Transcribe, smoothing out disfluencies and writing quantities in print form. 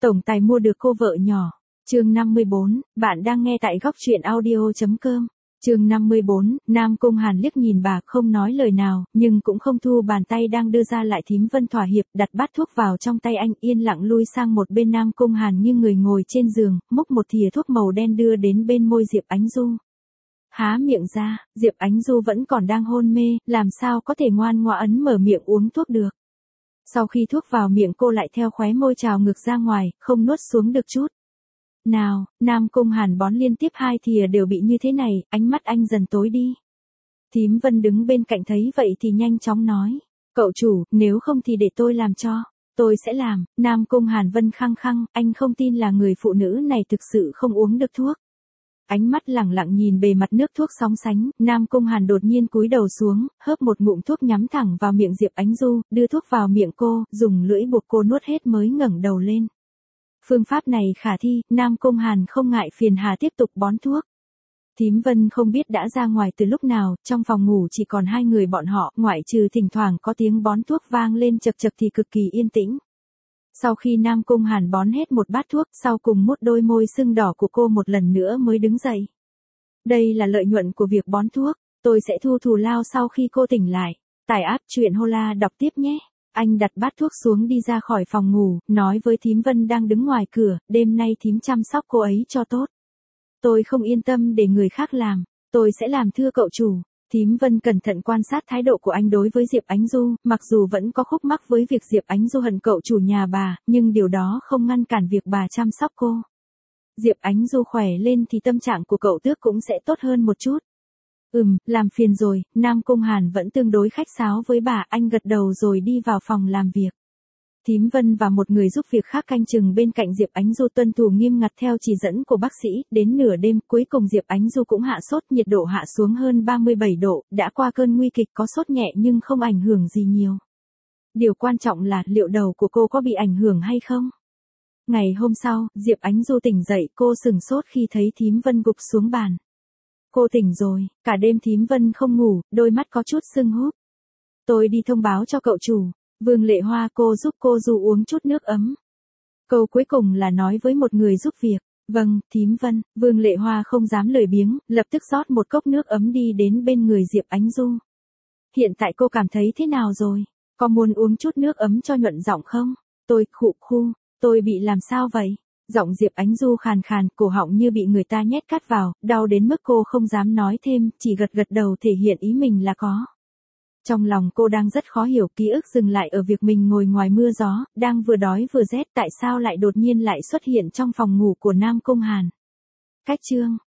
Tổng tài mua được cô vợ nhỏ. Chương 54, bạn đang nghe tại góc truyện audio.com. Chương 54, Nam Cung Hàn liếc nhìn bà không nói lời nào, nhưng cũng không thu bàn tay đang đưa ra lại. Thím Vân thỏa hiệp, đặt bát thuốc vào trong tay anh, yên lặng lui sang một bên. Nam Cung Hàn như người ngồi trên giường, múc một thìa thuốc màu đen đưa đến bên môi Diệp Ánh Du. Há miệng ra, Diệp Ánh Du vẫn còn đang hôn mê, làm sao có thể ngoan ngoãn mở miệng uống thuốc được. Sau khi thuốc vào miệng cô lại theo khóe môi trào ngược ra ngoài, không nuốt xuống được chút nào. Nam Cung Hàn bón liên tiếp 2 thìa đều bị như thế này, ánh mắt anh dần tối đi. Thím Vân đứng bên cạnh thấy vậy thì nhanh chóng nói, cậu chủ, nếu không thì để tôi làm cho. Tôi sẽ làm. Nam Cung Hàn Vân khăng khăng, anh không tin là người phụ nữ này thực sự không uống được thuốc. Ánh mắt lẳng lặng nhìn bề mặt nước thuốc sóng sánh, Nam Cung Hàn đột nhiên cúi đầu xuống, hớp một ngụm thuốc nhắm thẳng vào miệng Diệp Ánh Du, đưa thuốc vào miệng cô, dùng lưỡi buộc cô nuốt hết mới ngẩng đầu lên. Phương pháp này khả thi, Nam Cung Hàn không ngại phiền hà tiếp tục bón thuốc. Thím Vân không biết đã ra ngoài từ lúc nào, trong phòng ngủ chỉ còn 2 người bọn họ, ngoại trừ thỉnh thoảng có tiếng bón thuốc vang lên chật chật thì cực kỳ yên tĩnh. Sau khi Nam Cung Hàn bón hết một bát thuốc, sau cùng mút đôi môi sưng đỏ của cô một lần nữa mới đứng dậy. Đây là lợi nhuận của việc bón thuốc, tôi sẽ thu thù lao sau khi cô tỉnh lại. Tải app truyện Hola đọc tiếp nhé. Anh đặt bát thuốc xuống đi ra khỏi phòng ngủ, nói với thím Vân đang đứng ngoài cửa, đêm nay thím chăm sóc cô ấy cho tốt. Tôi không yên tâm để người khác làm, tôi sẽ làm thưa cậu chủ. Thím Vân cẩn thận quan sát thái độ của anh đối với Diệp Ánh Du, mặc dù vẫn có khúc mắc với việc Diệp Ánh Du hận cậu chủ nhà bà, nhưng điều đó không ngăn cản việc bà chăm sóc cô. Diệp Ánh Du khỏe lên thì tâm trạng của cậu tước cũng sẽ tốt hơn một chút. Làm phiền rồi. Nam Cung Hàn vẫn tương đối khách sáo với bà, anh gật đầu rồi đi vào phòng làm việc. Thím Vân và một người giúp việc khác canh chừng bên cạnh Diệp Ánh Du tuân thủ nghiêm ngặt theo chỉ dẫn của bác sĩ, đến nửa đêm cuối cùng Diệp Ánh Du cũng hạ sốt, nhiệt độ hạ xuống hơn 37 độ, đã qua cơn nguy kịch, có sốt nhẹ nhưng không ảnh hưởng gì nhiều. Điều quan trọng là liệu đầu của cô có bị ảnh hưởng hay không? Ngày hôm sau, Diệp Ánh Du tỉnh dậy, cô sửng sốt khi thấy thím Vân gục xuống bàn. Cô tỉnh rồi, cả đêm thím Vân không ngủ, đôi mắt có chút sưng húp. Tôi đi thông báo cho cậu chủ. Vương Lệ Hoa cô giúp cô Du uống chút nước ấm. Câu cuối cùng là nói với một người giúp việc. Vâng, thím Vân. Vương Lệ Hoa không dám lười biếng, lập tức rót một cốc nước ấm đi đến bên người Diệp Ánh Du. Hiện tại cô cảm thấy thế nào rồi? Có muốn uống chút nước ấm cho nhuận giọng không? Tôi tôi bị làm sao vậy? Giọng Diệp Ánh Du khàn khàn, cổ họng như bị người ta nhét cát vào, đau đến mức cô không dám nói thêm, chỉ gật đầu thể hiện ý mình là có. Trong lòng cô đang rất khó hiểu, ký ức dừng lại ở việc mình ngồi ngoài mưa gió, đang vừa đói vừa rét, tại sao lại đột nhiên lại xuất hiện trong phòng ngủ của Nam Cung Hàn. Cách chương